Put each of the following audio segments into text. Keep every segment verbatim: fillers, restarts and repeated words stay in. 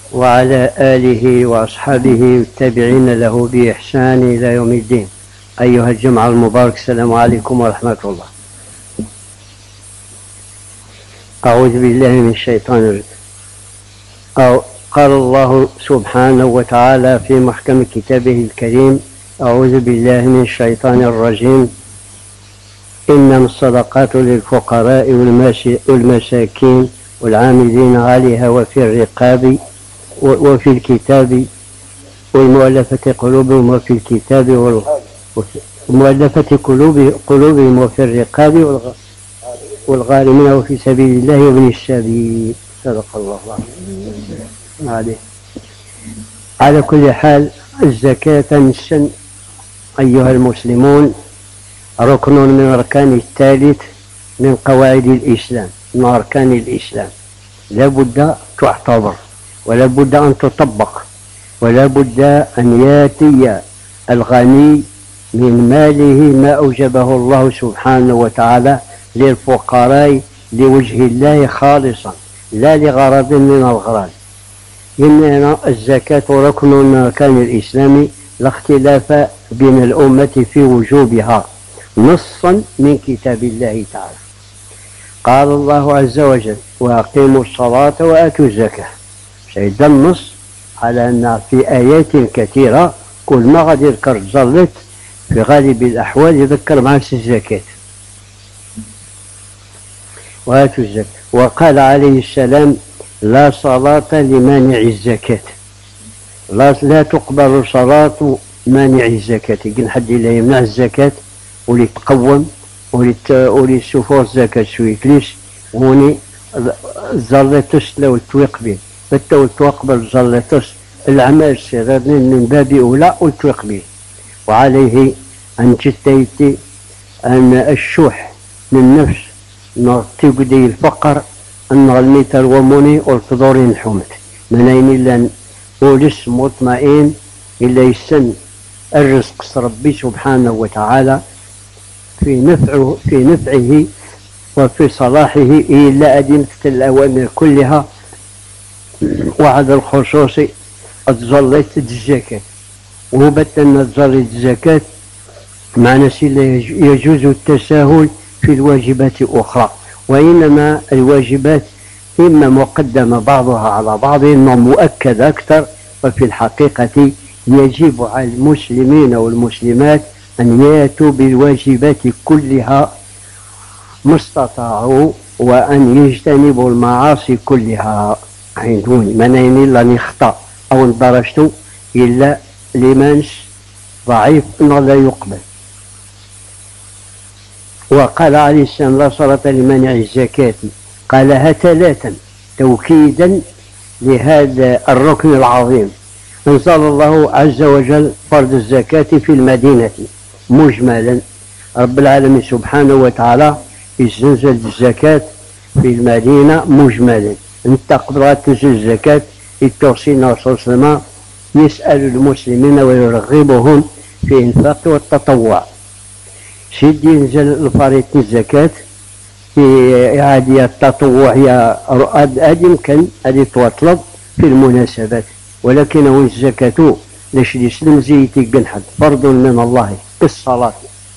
وعلى آله وأصحابه التابعين له بإحسان إلى يوم الدين. أيها الجمعة المبارك، السلام عليكم ورحمة الله. أعوذ بالله من الشيطان الرجيم. أو قال الله سبحانه وتعالى في محكم كتابه الكريم: أعوذ بالله من الشيطان الرجيم. إنما الصدقات للفقراء والمساكين والعاملين عليها وفي الرقاب وفي الكتاب والمؤلفة قلوبهم وفي الكتاب والمؤلفة قلوبهم وفي الرقاب والغارمين وفي سبيل الله وابن السبيل. صدق الله العظيم. على كل حال، الزكاة السن أيها المسلمون ركن من أركان الثالث من قواعد الإسلام، من أركان الإسلام، لا بد تعتبر ولا بد أن تطبق، ولا بد أن يأتي الغني من ماله ما أوجبه الله سبحانه وتعالى للفقراء لوجه الله خالصا، لا لغرض من الأغراض. إن الزكاة ركن من أركان الإسلام، لا اختلاف بين الأمة في وجوبها نصا من كتاب الله تعالى. قال الله عز وجل: وأقيموا الصلاة وآتوا الزكاة. سيد النص على أن في آيات كثيرة كل ما غادي يذكر الزلط في غالب الأحوال يذكر مع الزكاة. وآتوا الزكاة. وقال عليه السلام: لا صلاة لمانع الزكاة، لا, لا تقبل صلاة مانع الزكاة. يمكن حد لا يمنع الزكاة ولي تقوم ولي السفور الزكاة شوية ليش وني زلتوس لو تويق به بتو توقبل زلتوس الأعمال الصغيرة من باب أولى وتويق به. وعليه أن تستيتي أن الشح من نفس نغتقدي الفقر أن الميتر وموني والفضور نحومت منين إلا ولس مطمئن إلا يسن الرزق ربي سبحانه وتعالى في نفعه في نفعه وفي صلاحه إلا أدينة الأوامر كلها. وعلى الخصوص أتظلت الزكاة، وبتنا تظلت الزكاة معنى يجوز التساهل في الواجبات الأخرى، وإنما الواجبات إما مقدمة بعضها على بعض إما مؤكد أكثر. وفي الحقيقة يجب على المسلمين والمسلمات أن يأتوا بالواجبات كلها ما استطاعوا، وأن يجتنبوا المعاصي كلها. عندوني منين إلا نخطأ أو اندرجت إلا لمنش ضعيف إنه لا يقبل. وقال عليه السلام: لا صلاة لمانع الزكاة. قالها ثلاثا توكيدا لهذا الركن العظيم. أنزل الله عز وجل فرض الزكاة في المدينة مجملا. رب العالمين سبحانه وتعالى ينزل الزكاة في المدينة مجملا. انت قبل تنزل الزكاة التوصينا صلى الله عليه وسلم يسأل المسلمين ويرغبهم في إنفاق والتطوع. سيد ينزل الفريضة الزكاة في إعادة التطوع هي هذه يمكن هذه تطلب في المناسبات، ولكنه الزكاة ليش يسلم زيتي بنحد فرض من الله بالصلاة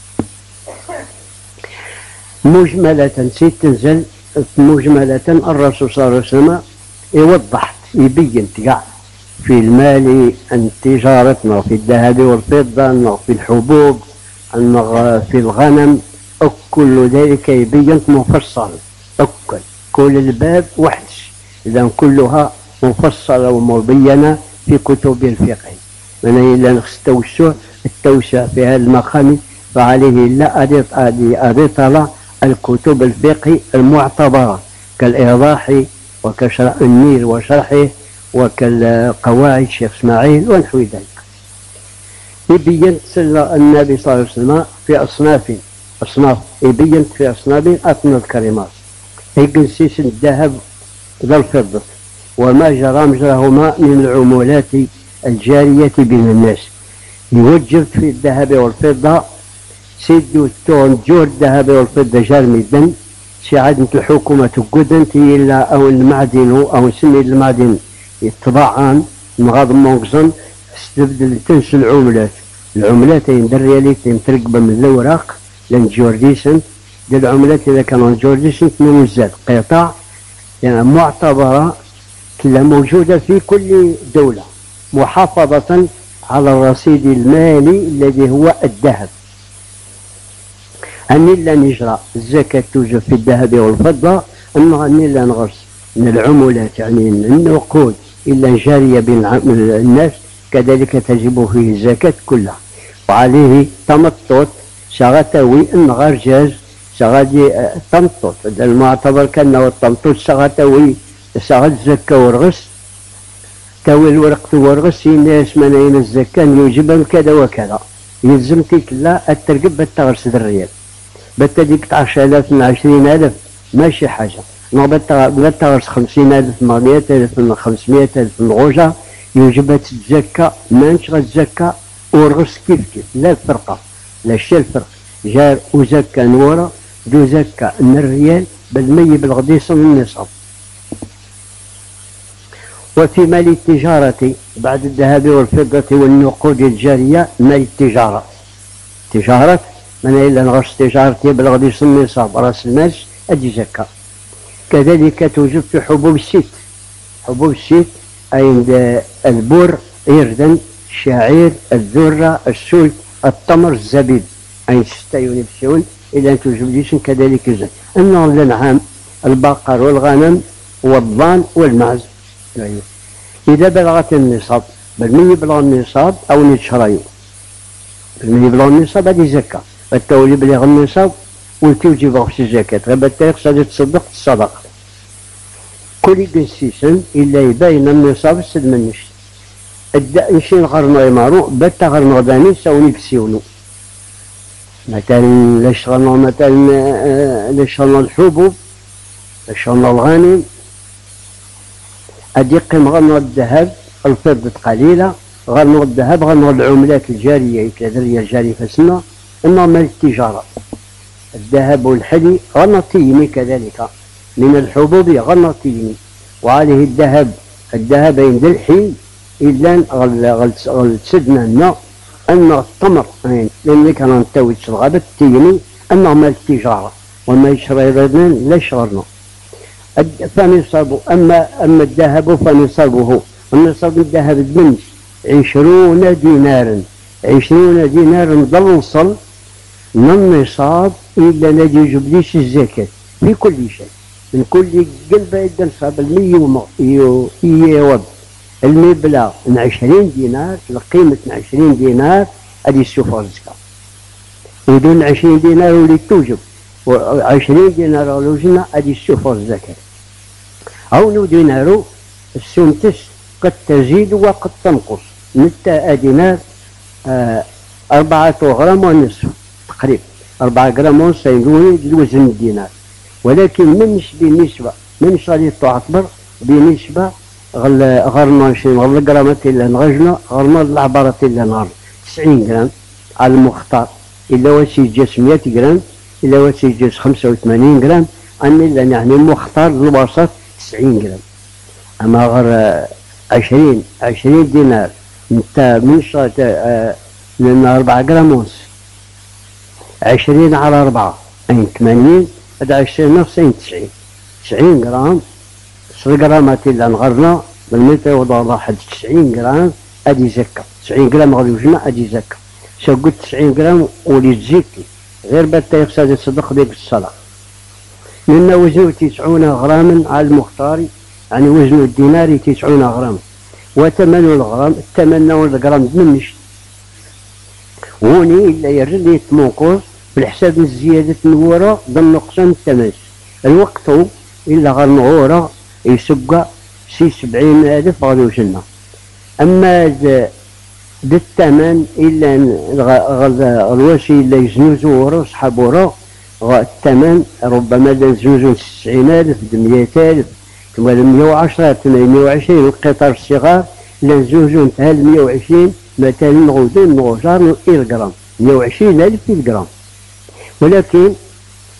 مجملة. سيد تنزل مجملة. الرسول صلى الله عليه وسلم يوضح يبين تقع في المال أن تجارتنا في الذهب والفضة، أنه في الحبوب، أنه في الغنم، كل ذلك يبين مفصل. أكل كل الباب وحدش إذا كلها مفصلة ومبينة في كتب الفقه. من إلا نستوسع التوسع في هذا المقام فعليه إلا أريطلة الكتب الفقه المعتبرة كالإيضاح وكشرح النيل وشرحه وكالقواعد شيخ إسماعيل ونحو ذلك. يبين النبي صلى الله عليه وسلم في أصناف أصناف يبين في أصناف أثنى الكلمات يقنسيس الذهب والفضة وما جرى مجرهما من العمولات الجارية بين الناس. يوجب في الذهب والفضة سيدو التون جور الذهب والفضة جارمدا سعادة الحكومة قدنت إلا أو المعدن أو سن المعدن يتباعان نغاض مونكزن استبدل تنس العملات العملات يندر رياليتي ترقبة من الأوراق لان جورديسن دي العملات إذا كانوا جورديسن موزات قطع يعني معتبرة كلها موجودة في كل دولة محافظة على الرصيد المالي الذي هو الذهب. أني لا نجرى الزكاة توجد في الذهب والفضة، أما أني لا نغرس من العملات يعني النقود إلا جارية بين الناس كذلك تجب فيه الزكاة كلها. وعليه تمطط شغتوي أن غير جاز شغادي تمطط المعتبر كأنه التمطط شغتوي شغد زكاة ورغس تاوي الورق ورغس الناس منين الزكاة يوجب كذا وكذا يلزم كلا الترقب بالتغرس الريال بالتديك عشرة آلاف من عشرين ألف ماشي حاجة بالتغرس خمسين ألف من مئة ألف من خمسمائة ألف من غوجة يوجب الزكاة ما نشغل الزكاة ورغس كيف كيف لا الفرقة لا الشيء الفرق جار وزكاة نورة دو زكاة من الريال بالمي بالغديس من النصاب. وفي مال التجارة بعد الذهب والفضة والنقود الجارية مال التجارة تجارة من إلا نغرس تجارتي بالغديس من النصاب رأس المال أدي زكاة. كذلك توجد في حبوب السيت حبوب السيت عند البر إردن الشعير الذرة السول التمر الزبيب أي ستة ينفسون إلى أن توجد ليش كذلك زكاة. أما الأنعام البقر والغنم والضان والمعز إذا بلغت النصاب بالمية بلغ النصاب أو نتشرايو بالمية بلغ النصاب هذه زكاة التولي بلغ النصاب وتوجب في الزكاة غير بالتاريخ سادة تصدق الصدقة كل قنسيسن إلا يبين النصاب السد منش نشين غرنا يمارو بتا غرنا غداني ساوني بسيونو مثلا لشغلنا مثلا لشغلنا الحبوب لشغلنا الغنم أديق غنى الذهب الفضة قليلة غنى الذهب غنى العملات الجارية كذلك الجارية في السنة إنما مال التجارة الذهب والحلي غنى تيمي كذلك من الحبوب غنى تيمي. وعليه الذهب الذهب عند الحين إلا غلتسدنا لنا أن التمر لأن كان نتاوي الغابة تيمي أنه مال التجارة وما يشري ردنا لا شغلنا فنصابه. أما أما الذهب فنصابه النصاب الذهب بمنش عشرون دينارا عشرون دينارا ضل من النصاب إلا الذي يجب ليش الزكاة في كل شيء من كل قلب يد نصاب المية يوض المبلغ من عشرين دينار القيمة من عشرين دينار هذه السفر الزكاة ودون عشرين دينار اللي توجب وعشرين دينار ولوجنا هذه السفر الزكاة أو دينارو السنتس قد تزيد وقد تنقص متى دينار آه أربعة غرام ونصف تقريبا أربعة غرام ونصف يقولون الوزن الدينار ولكن منش بالنسبة منش غادي تعتبر بنسبة غل غرنا شي غل غرامات إلا نغجنا غرنا العبارة إلا نهار تسعين غرام على المختار إلا وسي جاس مئة غرام إلا وسي جاس خمسة وثمانين غرام أن إلا يعني المختار الوسط تسعين غرام. أما غير عشرين عشرين دينار نتا من شرط آه من أربعة غرام ونص عشرين على أربعة أين ثمانين هذا عشرين نص أين تسعين تسعين غرام عشر غرامات إلا نغرنا بالمتر وضع واحد تسعين غرام أدي زكاة تسعين غرام غادي وجمع أدي زكاة شو قلت تسعين غرام ولي تزيكي غير بالتاريخ سادة صدق ديك الصلاة لأن وزنه تسعون غراما على المختار يعني وزن الدينار تسعون غراما وثمن الغرام الثمن والغرام منش هوني إلا يرد يتمنقص بالحساب من الزيادة النورة ضمن نقصان التماس الوقت إلا غير نغورة يسقى سي سبعين ألف غادي وصلنا. أما ذا الثمن إلا الواشي إلا يزنوزو ورا صحاب ورا الثمن ربما يزنوزو تسعين ألف مئة ألف ثم مئة وعشرة مئة وعشرين القطار الصغار لنزوزو انتهى مئة وعشرين مثلا نغودون نغوزار إلغرام مئة وعشرين ألف إلغرام. ولكن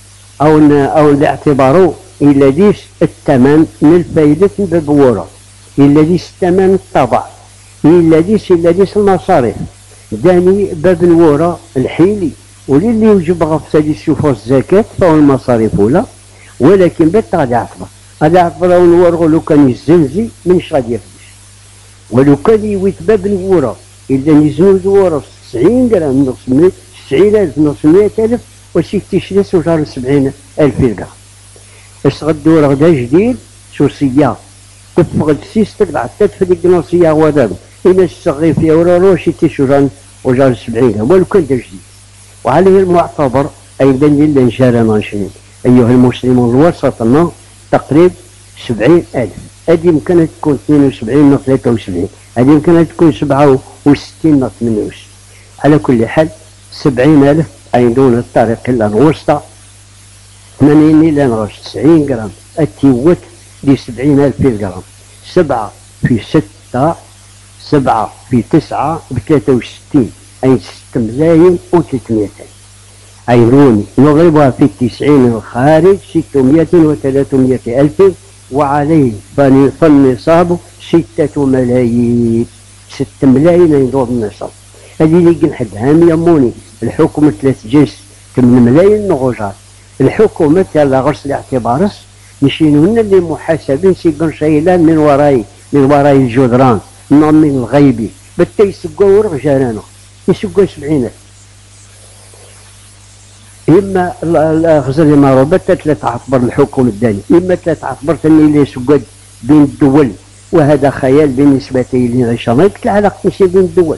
أو أو الاعتبار إلى ديس الثمن من الفائدة ببورة إلا ديس الثمن الطبع، إلا ديس إلا ديس المصاريف، داني باب الورا الحيلي، وللي يوجب غفصة ديس شوفوا الزكاة فهو المصاريف ولا، ولكن بات غادي يعتبر غادي يعتبر الورغ لو كان يزنزي منش غادي يفلس، ولو كان يويت باب الورا إلا نزنوز ورا تسعين غرام نص تسعين ألف نص مئة ألف وشي تيشريس وجار سبعين ألف درهم. اش غدو غدا جديد سوسية كف غدسيس تقطع التدفى ديك النصية هو دابا إلا تستغي فيها ولا روشي تيشوجان وجار سبعين درهم ولو كان دا جديد. وعليه المعتبر أيضا إلا نشارى ناشرين أيها المسلمون الوسط تقريب سبعين ألف، هذه يمكن تكون اثنين وسبعين أو ثلاثة وسبعين، هذه يمكن تكون سبعة وستين أو ثمانية وستين. على كل حال سبعين ألف أي دون الطريق إلا الوسطى ثمانين إلى نغش تسعين غرام التيوت لسبعين ألف غرام، سبعة في ستة سبعة في تسعة بثلاثة وستين أي ست ملايين وثلاثمائة ألف. عينوني نضربها في التسعين الخارج ستمائة وثلاثمائة ألف، وعليه فالنصاب ستة ملايين، ست ملايين يدور النصاب. هذه اللي قنحدها يموني الحكومة ثلاث جيش ثمان ملايين نغوجات، الحكومة يلا غرس الاعتبارس نشينونا اللي محاسبين سيقن شايلان من وراي من وراي الجدران من الغيبي بتا يسقوا ورق جارانا يسقوا سبعين ألف. إما الغزل ما ربطت ثلاث عطبر الحكومة الداني، إما ثلاث عطبر ثاني اللي يسقوا بين الدول، وهذا خيال بالنسبة لي غيشان العلاقة ماشي بين الدول.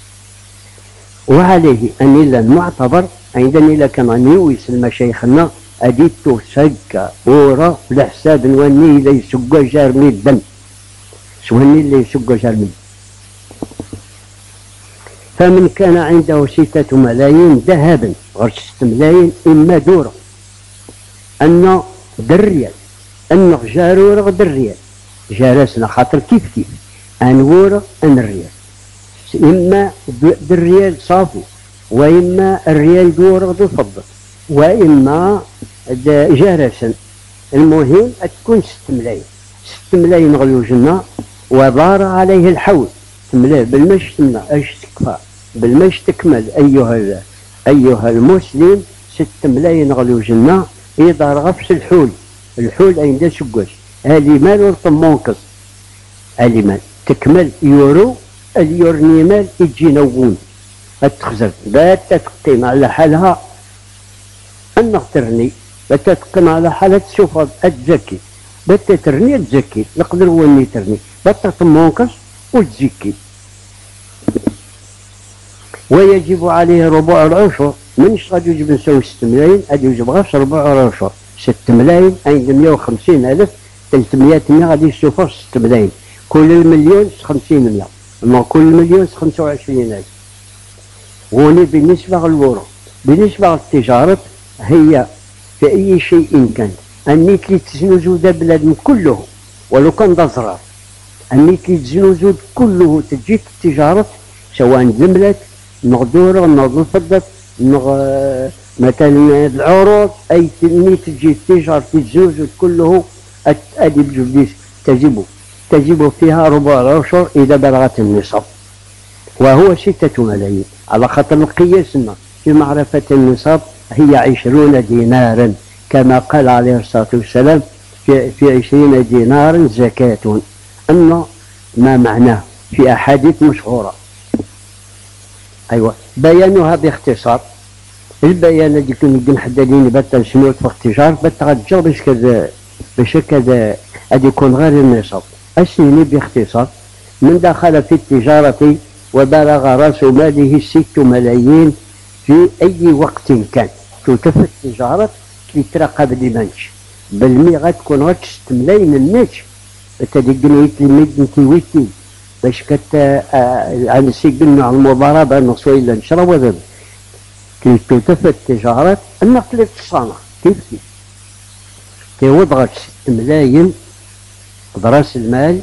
وعليه أن إلا المعتبر عندنا إلا كان نيويس المشايخنا أديتو سكا ورا لحساب نواني إلا يسقوا جارمي الدم سواني إلا يسقوا جارمي. فمن كان عنده ستة ملايين ذهبا غير ست ملايين إما دورة أن دريال أن جارورة دريال جارسنا خاطر كيف كيف أنورة أن الريال، إما بالريال صافي وإما الريال دورة ذو فضة وإما جارسا. المهم تكون ست ملايين، ست ملايين غلو جنة ودار عليه الحول تملاه بالمش تملا ايش تكفى بالمش تكمل أيها أيها المسلم ست ملايين غلو جنة يدار غفش الحول، الحول عند سقوش هالي مال ورطمونكس هالي مال تكمل يورو اليورني مال يجي نوون التخزر بات تقيم على حالها أنك ترني بات تقيم على حالها تشوف التزكي بات ترني تزكي نقدر وني ترني بات تطمونكس وتزكي. ويجب عليه ربع العشر منش غادي يجب نسوي ست ملايين غادي يجب غاش ربع العشر ست ملايين عند مئة وخمسين ألف ثلاثمائة مئة غادي يشوفوا ست ملايين كل المليون خمسين مئة أما كل مليون خمسة وعشرين ألف. هوني بالنسبة للورو بالنسبة للتجارة هي في أي شيء كان أنيت لي تزنوزو دا بلاد كله ولو كان دا زرار أنيت لي تزنوزو كله تجي التجارة سواء زملت نغدورة نغ الفضة نغ مثلا العروض أي تنمي تجي التجارة تزوج كله أدي بجبديس تجب تجب فيها ربع العشر إذا بلغت النصاب وهو ستة ملايين على خاطر قياسنا في معرفة النصاب هي عشرون دينارا كما قال عليه الصلاة والسلام في, في عشرين دينارا زكاة. أما ما معناه في أحاديث مشهورة. أيوة بيانها باختصار البيان اللي كنا نحددين بات شنو في التجارة بات غتجر باش كذا باش كذا غادي يكون غير النصاب. السيني باختصار من دخل في التجارة وبلغ رأس ماله ست ملايين في أي وقت كان توتف التجارة يترقب لمنش بالمي غتكون غير ست ملايين الناش تدقني يتلميد نتي ويتي باش كت عن السجن على المضاربة نصوي إلا نشرب وذب كي توتف التجارة النقل التصانع كيف كيف كي وضغط ست ملايين براس المال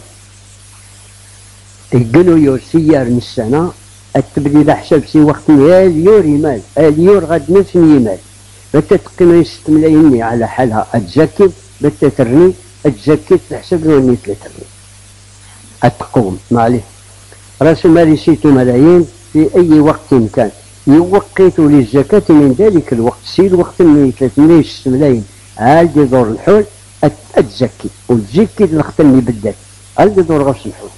يقنو يور سيار من السنة التبدي لحساب سي وقت اليور يمال اليور غاد نسني يمال بتا تقيمين ست ملايين على حالها اتزكي بتا ترني اتزكي تحسب له اني ثلاثة أتقوم معليه رأس المال ست ملايين في أي وقت كان يوقت للزكاة من ذلك الوقت سي الوقت من ثلاثمائة وستة ملايين عاد يدور الحول أتزكي وتزكي الوقت اللي بدات عاد يدور غرس الحول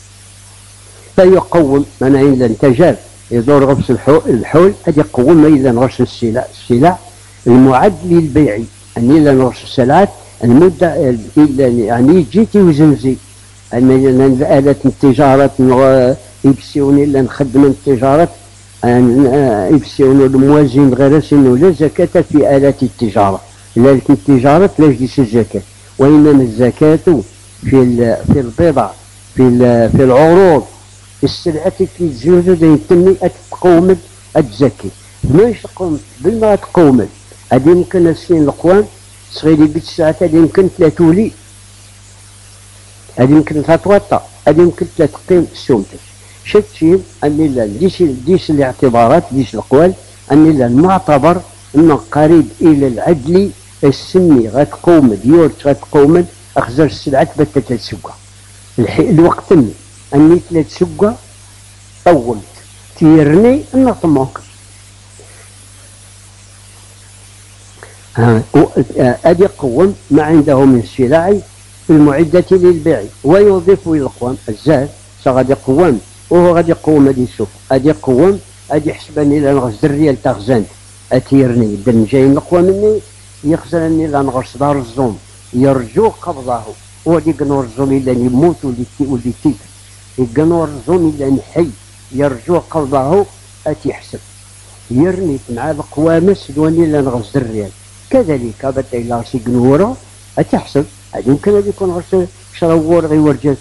فيقوم من إلا انتجاب يدور غرس الحول هذا يقوم ما إلا غرس السلع السلع المعد للبيع أن إلا غرس السلعات المدة يعني جيتي وزنزي أن آلة التجارة يبسيون إلا نخدم التجارة يبسيون الموازين غير سنو لا زكاة في آلات التجارة لكن التجارة لا يجلس الزكاة وإنما الزكاة في في البضع في في العروض السلعة في الزوجة يتمي أتقوم أتزكي ماش تقوم بالما تقوم هذه يمكن السين القوام صغيري بيت الساعة هذه يمكن ثلاثولي هذه يمكن ثلاثة هذه يمكن ثلاث قيم سومتك شتي أني لا ديش ديش الاعتبارات ديش الأقوال أني لا المعتبر أنه قريب إلى العدل السني غتقوم ديورت غتقوم أخزر السلعة بتا ثلاث سكة الوقت أني أني ثلاث سكة طولت تيرني أنه طموك أدي قوم ما عنده من السلع المعدة للبيع ويضيف إلى القوام الزاد سغادي قوام وهو غادي يقوم هادي السوق غادي يقوم غادي يحسبني إلى نغرس الريال تاع خزان أتيرني دن جاي نقوى مني يخزنني إلى نغرس دار الزوم يرجو قبضه ودي قنور الزوم إلا يموت ولي تيك يقنور الزوم إلا نحي يرجو قبضه أتيحسب يرني مع القوامس دواني إلى نغرس الريال كذلك بدا إلى غرس قنورة أتحسب هذا يمكن أن يكون غرس شراوور غير ورجال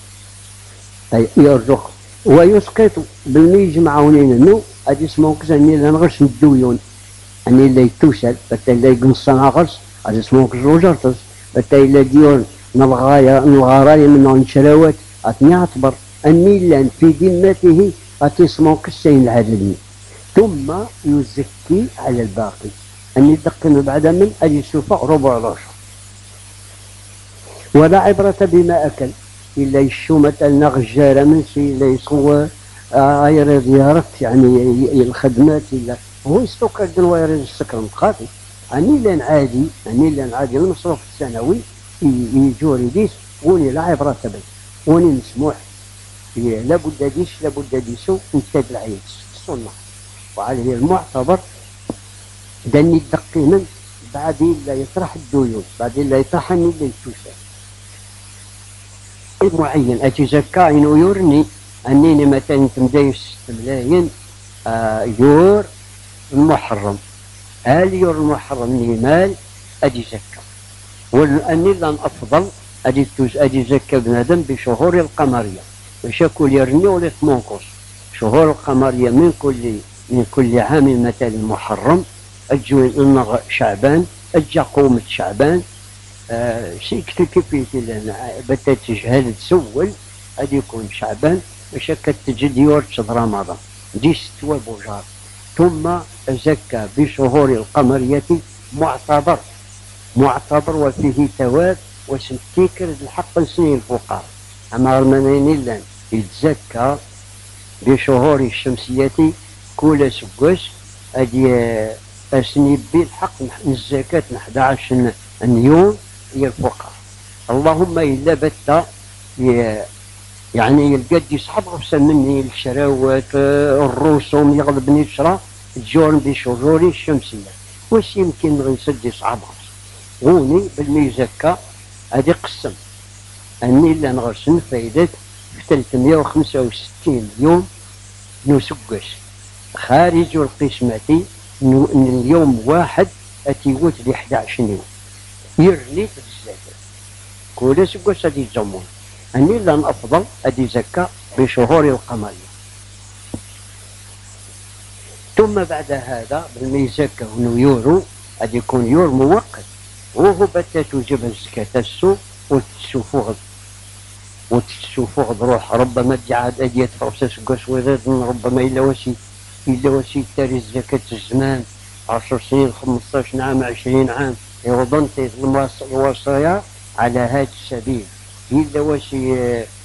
يرزق ويسقط بالميج معاونين انه هذا اسمه كزاني لا نغرس الدويون اني لا يتوسل بتا لا يقنصنا غرس هذا اسمه كزروجرتس بتا لا ديون نلغايا نلغارايا منه نشراوات اتني اعتبر اني لا في ذمته اتي اسمه كسين العدلين ثم يزكي على الباقي اني دقن بعد من اجي سوف ربع العشر ولا عبرة بما اكل إلا يشومة النغجارة من شي إلا يسوى غير زيارة يعني الخدمات إلا هو يستوكر دن وير السكر مقاطي أني لان عادي أني لان عادي المصروف السنوي يجوري ديس وني لا عبرة بي وني مسموح لابد ديش لابد ديسو انتاد العيد السنة وعليه المعتبر دني الدقيما بعد إلا يطرح الديون بعد إلا يطرح أني إلا يتوسع معين أتزكى إنه يورني أنني مثلا تمدايش ست ملايين آه يور المحرم هل يور المحرم لي مال أدي زكى وأني لن أفضل أدي أدي زكى بنادم بشهور القمرية باش يكون يرني ولا تمنقص شهور القمرية من كل من كل عام مثلا محرم أجو شعبان أجا قومة شعبان آه شي كتب كيفيتي لأن بتا تجهل تسول غادي يكون شعبان باش كتجد يورتش رمضان دي ستوى بوجار ثم زكى بشهور القمرية معتبر معتبر وفيه ثواب وسنتيكر الحق لسنين الفقراء أما المنين لان يتزكى بشهور الشمسية كل سكوس هادي أسني بالحق الزكاة من أحد عشر يوم هي الفقراء اللهم إلا بتا يعني القد يصحب غفصا مني الشراوات الرسوم يغلبني الشرا الجورن بشهور الشمسية واش يمكن غنسد يصحب غفص غوني بالميزكا هادي قسم أني إلا نغرسن فايدة في ثلاثمائة وخمسة وستين يوم نسقش خارج القسمة من اليوم واحد أتيوت لإحدى عشر يوم يرني في الزكاة كل سقوس أدي الزمون أني لن أفضل أدي زكاة بشهور القمرية ثم بعد هذا بالميزكة ونيورو أدي يكون يور موقت وهو بتا توجب الزكاة السوق وتسوفوغ وتسوفوغ روح ربما تجعد أدي يدفع سقوس وذات ربما إلا وسي إلا وسي تاري الزكاة الزمان عشر سنين خمسطاش عام عشرين عام يظن الوصايا على هذا السبيل إلا وسي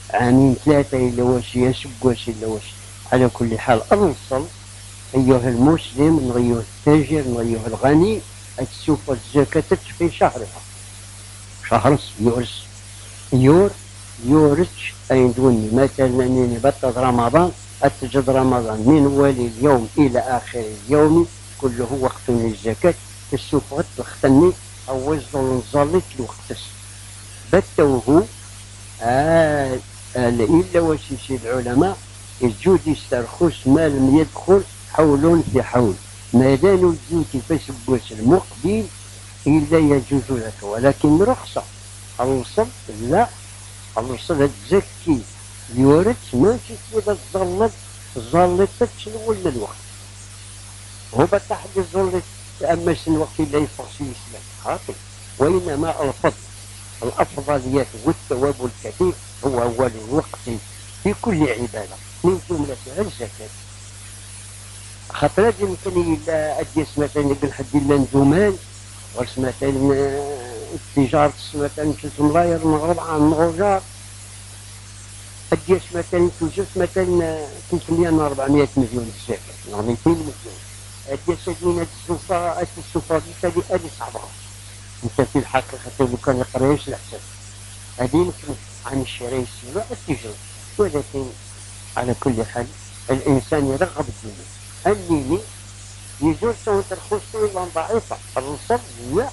عامين ثلاثة إلا واش يسقوش إلا واش. على كل حال أنصل أيها المسلم أيها التاجر أيها الغني تسوف الزكاة في شهرها، شهر يورس يور يورس أين دوني مثلا أنني بطل رمضان أتجد رمضان من أول اليوم إلى آخر اليوم كله وقت للزكاة. تسوف غتلختني أو وزن نظلت الوقت بتوه آه آه إلا واش يسير العلماء الجود يسترخص ما لم يدخل حول في حول، ما دام الجود فسبوس المقبل إلا يجوز لك، ولكن رخصة الوصل لا، الوصل تزكي يورث ماشي تبدا تظلت ظلت تشلول الوقت هو بتحد ظلت أما الوقت اللي يفرش يسلم خاطئ، وإنما الفضل الأفضليات والثواب الكثير هو أول الوقت في كل عبادة من جملتها الزكاة. خاطر يمكن إلا أديس مثلا يقول حد إلا ندومان ورس مثلا التجارة مثلا ثلاث ملاير المغرب عن غوجار أديس مثلا توجد مثلا ثلاثمية من أربعمية مليون الزكاة يعني مئتين مليون أديس أدينا السفارة السفارة هذه أدي صعبة أنت في الحقيقة لو كان يقريش الحساب هذه يمكن عن الشراء السلع التجارة، ولكن على كل حال الإنسان يرغب الدنيا اللي يجوز سوى ترخصه إلا ضعيفة الرصد لا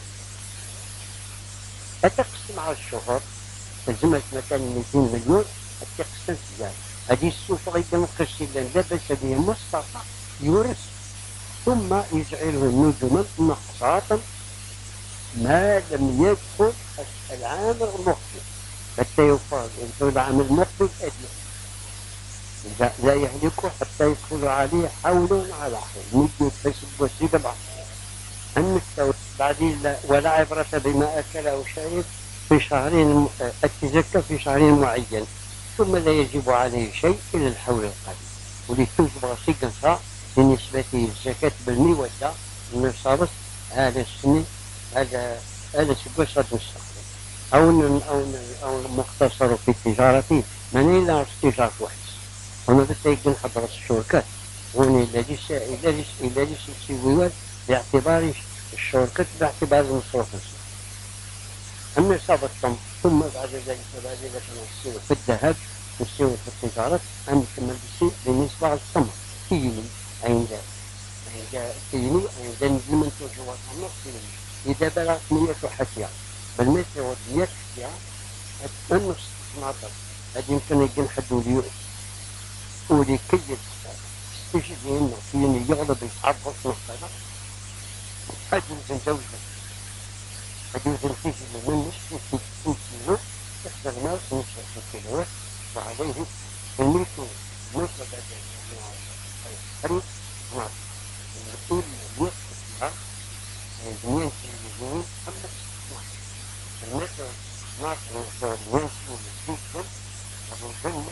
أتقسم على الشهر تزمت مثلا مئتين مليون أتقسم فيها هذه السوفة غير نقص إلا لا بأس به مستطاع يورث ثم يجعله نجما نقصاتا ما لم يدخل العام المقبل حتى يفاض يدخل العام المقبل أدنى لا يهلكه حتى يدخل عليه حول على حول مدة تسب وسيب العصر أما بعدين ولا عبرة بما أكل أو شرب في شهرين التزكى في شهرين معين ثم لا يجب عليه شيء إلا الحول القادم ولتوجب غسيقا صاع بالنسبة للزكاة بالميودة من صارت هذا السنة هذا هذا سبوس غد مستقبل أو أو أو مختصر في التجارة من إلا التجارة واحد هنا بس يقول حضرة الشركات هنا الذي الذي الذي يسوي باعتبار الشركات باعتبار المصروف نفسه. أما إصابة الطم ثم بعد ذلك بعد ذلك نسوي في الذهب نسوي في التجارة أم كما بسي بالنسبة للطم كيلي عند عند كيلي عند المنتوج وطن كيلي إذا بلغ مئة حسيا بالمثل وديات حسيا النص نعطر هذا يمكن يقول حدو اليوم ولكي يستجد إنه فيني يغلب يصعب وصنع هذا أجوز زوجة أجوز الفيجي من نشتي في كيلو يحضر ناس نشتي في كيلوات وعليه الملك مطلب هذا الحريق نعم المسؤول يوقف فيها مئة مليون أما المثل نعطي مئة مليون أبو الجنة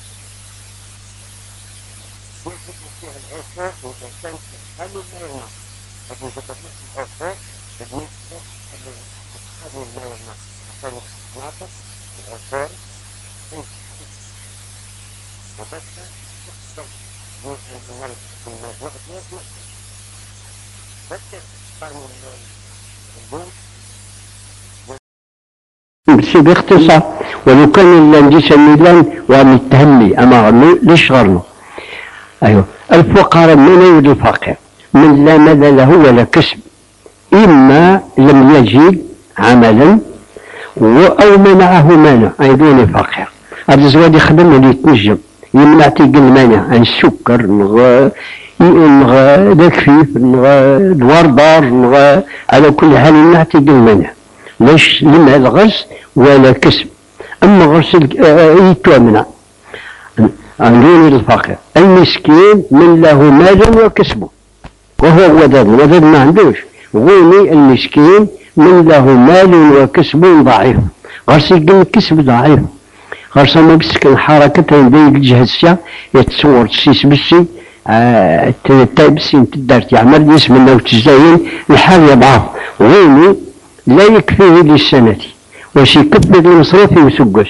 يجب فيها العصر وتستنسل هل الميرنا لكن تتبص العصر بالنسبة لأصحاب الميرنا عشان نعطف العصر وبكة تحصل يوجد المرض في الوقت يجب بكة تحصل البوم بس باختصار ولو كان اللي ميلان وعم يتهمي أما ليش غرنه أيوه الفقراء من يريد الفقير من لا مال له ولا كسب إما لم يجد عملا أو منعه مانع أيضا فقير هذا الزواد يخدم اللي يتنجم يمنع تيقل مانع عن السكر نغى نغى دكفيف نغى دوار دار نغى على كل حال يمنع تيقل مانع ليش لما الغرس ولا كسب أما غرس يتوامنع عندون الفقير المسكين من له مال وكسبه وهو وداد وداد ما عندوش غني المسكين من له مال وكسب ضعيف غرس يقل كسب ضعيف غرس ما بسكن حركة يديك الجهة يتصور تسيس بسي آه تايبسي تدار يعمل اسم انه تزاين الحال يضعف غني لا يكفيه للسنة واش يكفي المصروف يسقش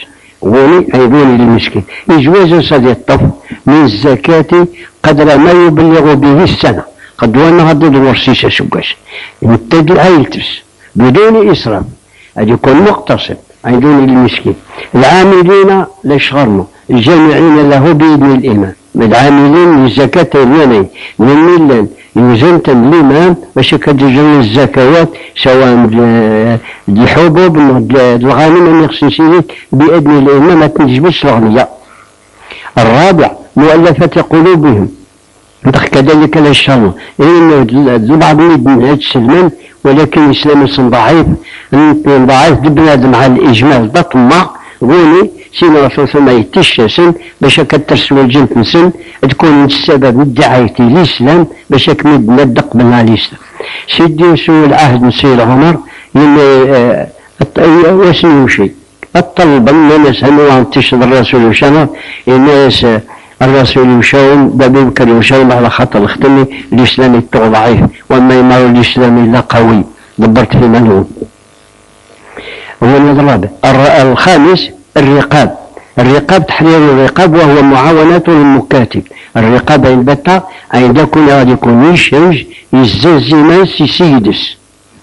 غوني أيضوني للمسكين يجوز صدي الطف من الزكاة قدر ما يبلغ به السنة قد وانا غدو الورسيسة سكاش يتجي عيلتس بدون إسراف أن يكون مقتصد أيضوني للمسكين العاملين ليشغرنوا الجامعين له بإذن الإمام العاملين للزكاة اليوني من ملان يوزنت الإمام باش كتجري الزكوات سواء الحبوب الغنم يخصني بإذن الإمام ما تنجبش الغنية. الرابع مؤلفة قلوبهم كذلك لا يشتروا لأن بعض من السلمان ولكن الإسلام ضعيف ضعيف بنادم على الإجمال بطمع غوني سين الرسول صلى الله عليه وسلم يتشاسن باش كترسل الجنة نسن تكون السبب الدعاية الإسلام باش كمد ندق بنا الإسلام. سيدي رسول العهد نسير عمر يلي واسنو شيء الطلب الناس هنوع تشهد الرسول وشنا الناس الرسول وشاون بابي بكر وشاون على خط الختمي الإسلامي الطغ ضعيف وما يمر الإسلامي لا قوي دبرت في منهم. هو الرابع. الخامس الرقاب الرقاب تحرير الرقاب وهو معاونة للمكاتب. الرقاب البتة عند يكون غادي يكون يشرج يزز مانس يسيدس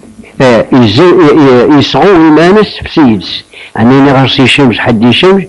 يسعو مانس في سيدس يعني غير يشمس حد يشمس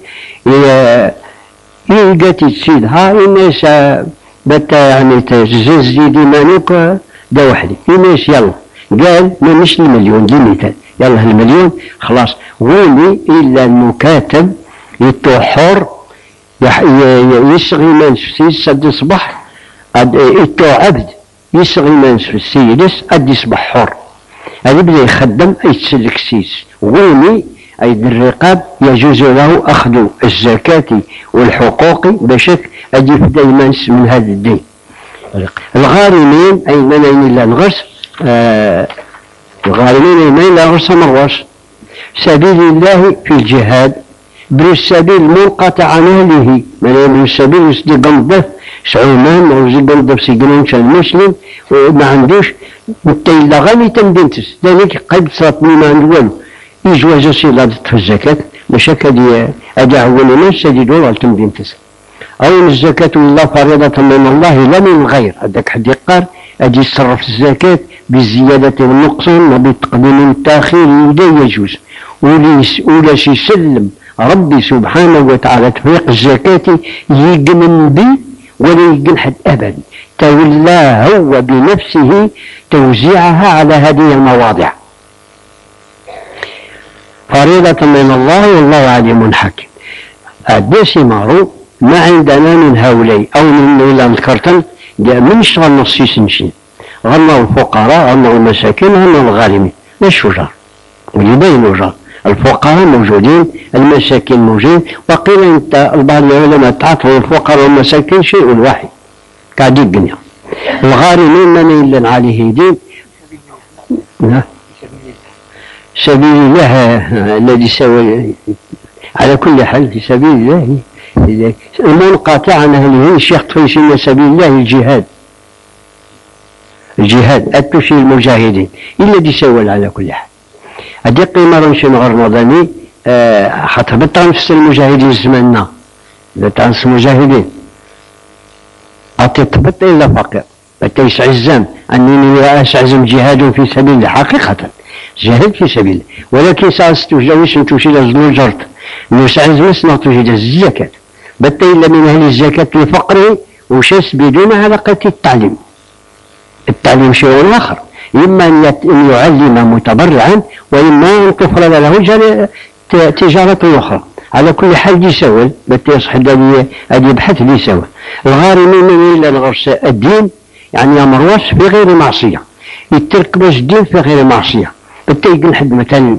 يلقاتي تسيدها الناس بتا يعني تزز دي مانوك دا وحدي الناس يلا قال ما مش المليون دي مثال يلا المليون خلاص ولي إلا المكاتب يتوحر يسغي مانس في السيدس أد يصبح يتو عبد يسغي مانس في السيدس أد يصبح حر هذا بدا يخدم يتسلك سيس ولي أي الرقاب يجوز له أخذ الزكاة والحقوق بشك أد يفدى مانس من هذا الدين. الغارمين أي من أين إلا الغرس آه الغارمين أي لا غرس مرواس سبيل الله في الجهاد بر السبيل منقطع عن أهله من يبر السبيل يسدي قنضف سعومان أو زي قنضف سيقنونش المسلم وما عندوش متى غني تمدينتس ذلك قد صارت ما عنده والو يجوز صلة في الزكاة مشاك أدي أدي أول الناس أدي دور تمدينتس أو الزكاة لله فريضة من الله لا من غير هذاك حد يقار أدي يصرف الزكاة بالزيادة والنقصان وبالتقديم والتأخير ولا يجوز ولا يسلم ربي سبحانه وتعالى تفريق الزكاة يقمن بي ولا يقن حد أبدا تولى هو بنفسه توزيعها على هذه المواضع فريضة من الله والله عليم حكيم. أدي مارو ما عندنا من هؤلاء أو من إلا مذكرتن من شغل نصيص نشين غنوا الفقراء غنوا المساكين غنوا الغارمين مش وجار ويبين وجار الفقراء موجودين المساكين موجودين وقيل انت بعض العلماء تعاطوا الفقراء والمساكين شيء واحد قاعد الدنيا. الغارمين من إلا عليه دين سبيل الله الذي سوى على كل حال في سبيل الله المنقطع عن أهله الشيخ تفيسين سبيل الله الجهاد الجهاد أتفي المجاهدين الذي سوى على كل حال هذه قيمة رنشن غير نظامي حتى بتعنفس المجاهدين زماننا بتعنفس المجاهدين أتطبط إلا فقير بتيس عزام أنني أسعزم جهاد في سبيل الله حقيقة جاهد في سبيل الله ولكن سأستوجوش أن تشيل الزنجرت نسعز مسنا تجد الزكاة بتا إلا من أهل الزكاة لفقره وشاس بدون علاقة التعليم. التعليم شيء آخر إما أن يعلم متبرعا وإما أن تفرض له تجارة أخرى على كل حال يسوى بتا يصح هذه يبحث ليسوى. الغارمين من إلا الغرس الدين يعني أمرواس في غير معصية يترك باش الدين في غير معصية بتا يقول حد مثلا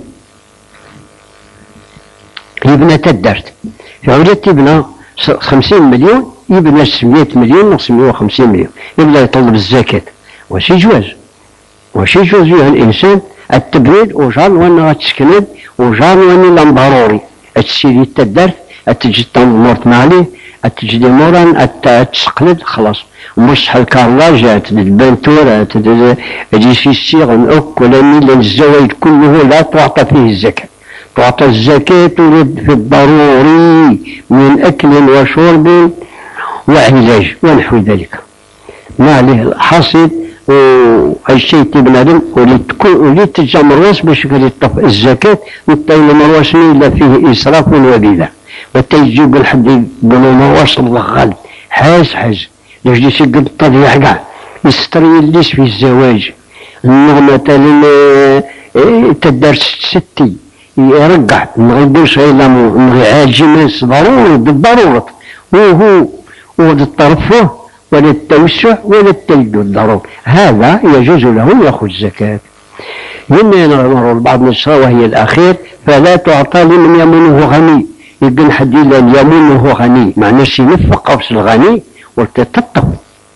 يبنى تدرت في عودة تبنى خمسين مليون يبنى ستمائة مليون ناقص مائة وخمسين مليون يبدأ يطلب الزكاة واش يجوز واش يجوز فيها الإنسان التبريد وجار وانا غتسكند وجار وانا لم ضروري السيدي تدرت التجد تنمرت معليه التجد موران التسقلد خلاص مش الكارلاجة البنتورة تجي في السيغ الأك ولا ميل الزوايد كله لا تعطى فيه الزكاة تعطى الزكاة في الضروري من أكل وشرب وعلاج ونحو ذلك. ما عليه الحاصل الشيء بنادم وليت تجا مرواس باش يطفئ الزكاة نطيل مرواس إلا فيه إسراف وبدع وتيجيب الحد يقولوا مرواس الله غالب حاج حاج لاش دي يسقط الطبيعة كاع يستري الليس في الزواج النغمة تالي تدار ستي يرقع نغيبوش غير لامو نغي عاجي ناس ضروري بالضرورة وهو وهذا الطرف ولا التوسع ولا التلدد ضروري هذا يجوز له يأخذ الزكاة. مما ينظر البعض نشرة وهي الأخير فلا تعطى لمن يمنه غني يقول حد إلا يمنه غني معناه شي نفق في الغني وتتطف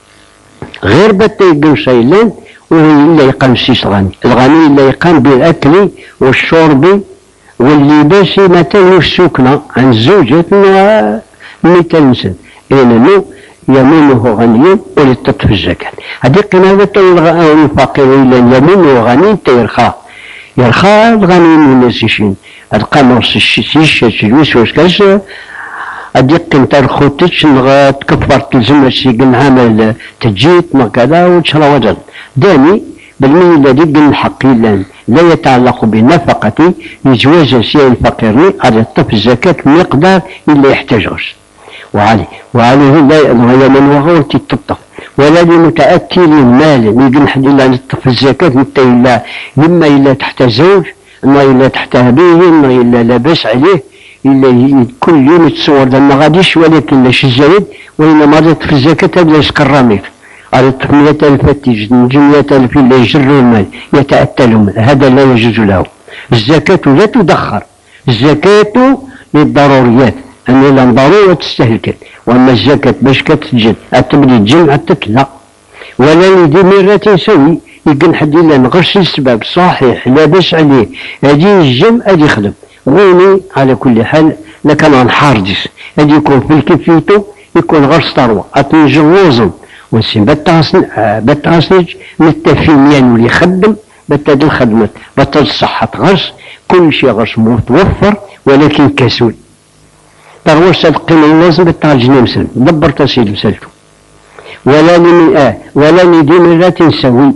غير بتا يقول شيلان وإلا يقام سيس غني الغني إلا يقام بالأكل والشرب واللباس متى والسكنة عن زوجة مثل مثل إنه يمينه غني ولتطفي الزكاة. هذه قناة الفقير إلا يمينه غني تيرخى يرخى الغني من الناس القمر الشيشة الوسوس كاش هذه قناة الخوتش نغا تكفر تلزم الشيء عمل تجيت ما كذا وتشرى وجد داني بالمية الذي قل الحق لا يتعلق بنفقة يجوز الشيء الفقير على طفي الزكاة مقدار إلا يحتاجوش وعليه وعليه لا يأذن من وغور تطف ولا لمتأكل مال يقول حد إلا نطف الزكاة متى إلا إما إلا تحت زوج إما إلا تحت أبيه إما إلا لاباس عليه إلا كل يوم يتصور ذا ما غاديش ولكن لاش الزايد وإنما نطف الزكاة بلا يسكر على مئة ألف تيجي مئة ألف إلا يجر المال يتأتى له هذا لا يجوز له. الزكاة لا تدخر الزكاة للضروريات أن لا ضرورة تستهلك وأما الزكاة باش كتجد أتبدي تجمع تتلا ولا لدي مرة سوي يقول حد إلا نغش السبب صحيح لا باس عليه هذه الجمع هذه يخدم غيني على كل حال لكن عن حارجس هذه يكون في الكفيتو يكون غير ثروة أتنجوزن ونسي بتعصن بتعصنج متفينيان واللي يخدم بتد الخدمة بتد الصحة غرس كل شيء غرس متوفر ولكن كسول تروش القيمة لازم بالتعجن مسلم دبر تسيد مسلته ولا لمن آه ولا لدي مرة سوي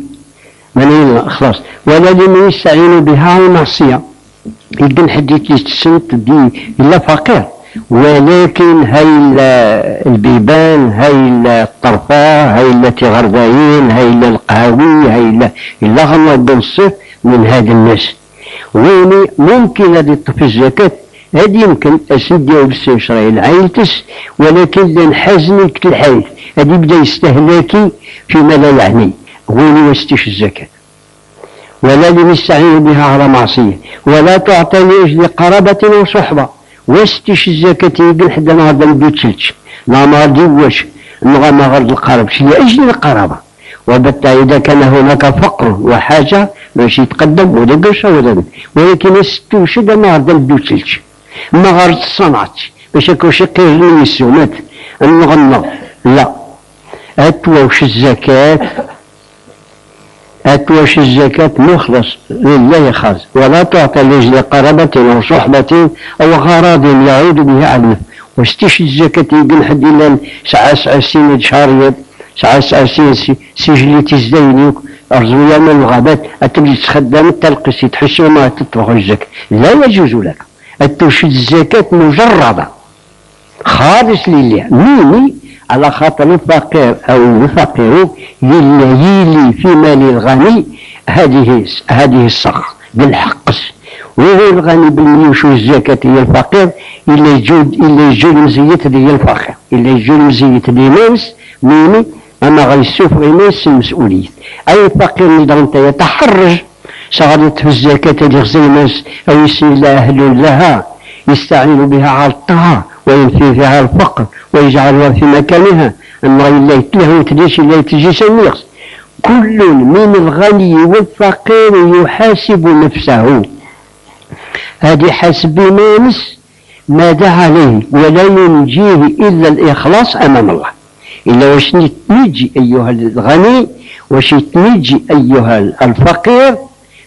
من خلاص ولا لمن يستعين بها على المعصية يقول حديث يستسنت دي إلا فقير ولكن هاي البيبان هاي الطرفاء هاي التي غربايين هاي القهاوي هاي إلا غلا بالصف من هذا الناس ويني ممكن هذه طفي الزكاة هذه يمكن أسدي وبالسيشري العيلتس ولكن لنحزني كالحيث هذه بدأ يستهلاكي فيما لا يعني ويني واستيش الزكاة ولا لنستعين بها على معصية ولا تعطي لأجل قرابة وصحبة واستيش الزكاة يقول حدا ما غدا ندوتشلتش لا ما غاديوش نغا ما غاد القرابش لأجل القرابة وبالتالي إذا كان هناك فقر وحاجة ماشي يتقدم ولا قرشة ولا ولكن استوشد ما غدا ندوتشلتش ما غاد صنعتش باش يكون شي قير من السومات النغنى لا أتوش الزكاة أتوش الزكاة مخلص لله خاص ولا تعطى لأجل قرابة أو صحبة أو غراض يعود بها علمه واستيش الزكاة يقول حد إلا ساعة ساعة سنة شهريات ساعة ساعة سنة سجلي تزديني أرزو يوم الغابات أتبدي تخدم تلقسي تحس وما تطبخ الزكاة لا يجوز لك أتوش الزكاة مجردة خالص لله ميني على خاطر الفقير أو الفقير يلي في مال الغني هذه هذه الصخر بالحق وهو الغني بالمليوش والزكاة هي الفقير إلا يجود إلا يجود مزيت هي الفقير إلا يجود مزيت هي ناس ميني أما غيسوف ناس المسؤولية أي فقير نقدر أنت يتحرج شغلت في الزكاة لغزي ناس أو يسيل أهل لها يستعين بها على الطاعة وينفي فيها الفقر ويجعلها في مكانها أما إلا يتله وتديش إلا يتجيش النقص كل من الغني والفقير يحاسب نفسه هذه حسب نامس ما دعا عليه ولا ينجيه إلا الإخلاص أمام الله إلا واش تنجي أيها الغني واش تنجي أيها الفقير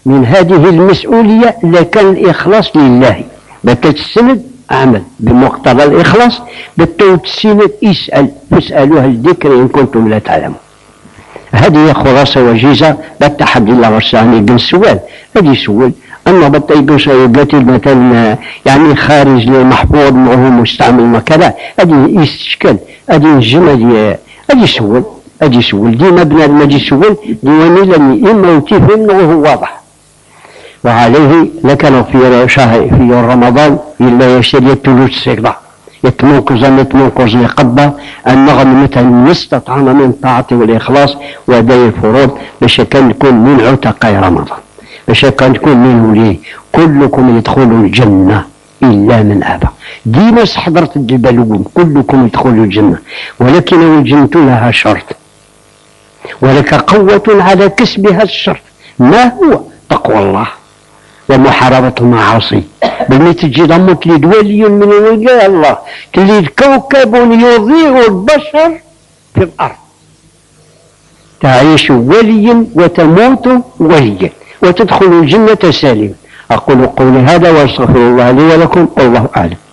من هذه المسؤولية لكان الإخلاص لله. بتتسند عمل بمقتضى الإخلاص، بتتسند اسأل فاسألوا أهل الذكر إن كنتم لا تعلمون. هذه خلاصة وجيزة. بالتحدي الله والسلام يقول السؤال هذه سؤال أما بطا يقول سيقاتل مثلا يعني خارج لمحفوظ وهو مستعمل مكلا هذه يستشكل هذه الجمل هذه سؤال هذه سؤال دي مبنى المجي سؤال ديواني لم إما وتفهم وهو واضح. وعليه لكن في شهر في رمضان إلا يشتري الثلث السيقظة يتمنقز يتمنقز يقضى النغم مثلا ما استطعنا من طاعة والإخلاص وأداء الفروض باش كان يكون من عتقاء رمضان، باش كان يكون منه ليه كلكم يدخلوا الجنة إلا من أبى. ديما استحضرت الجبلون كلكم يدخلوا الجنة، ولكن الجنة لها شرط ولك قوة على كسبها الشرط. ما هو؟ تقوى الله ومحاربة المعاصي. بلي تجي ضمت لي ولي من أولياء الله كلي كوكب يضيء البشر في الأرض، تعيش وليا وتموت وليا وتدخل الجنة سالما. أقول قولي هذا وأستغفر الله لي ولكم، والله أعلم.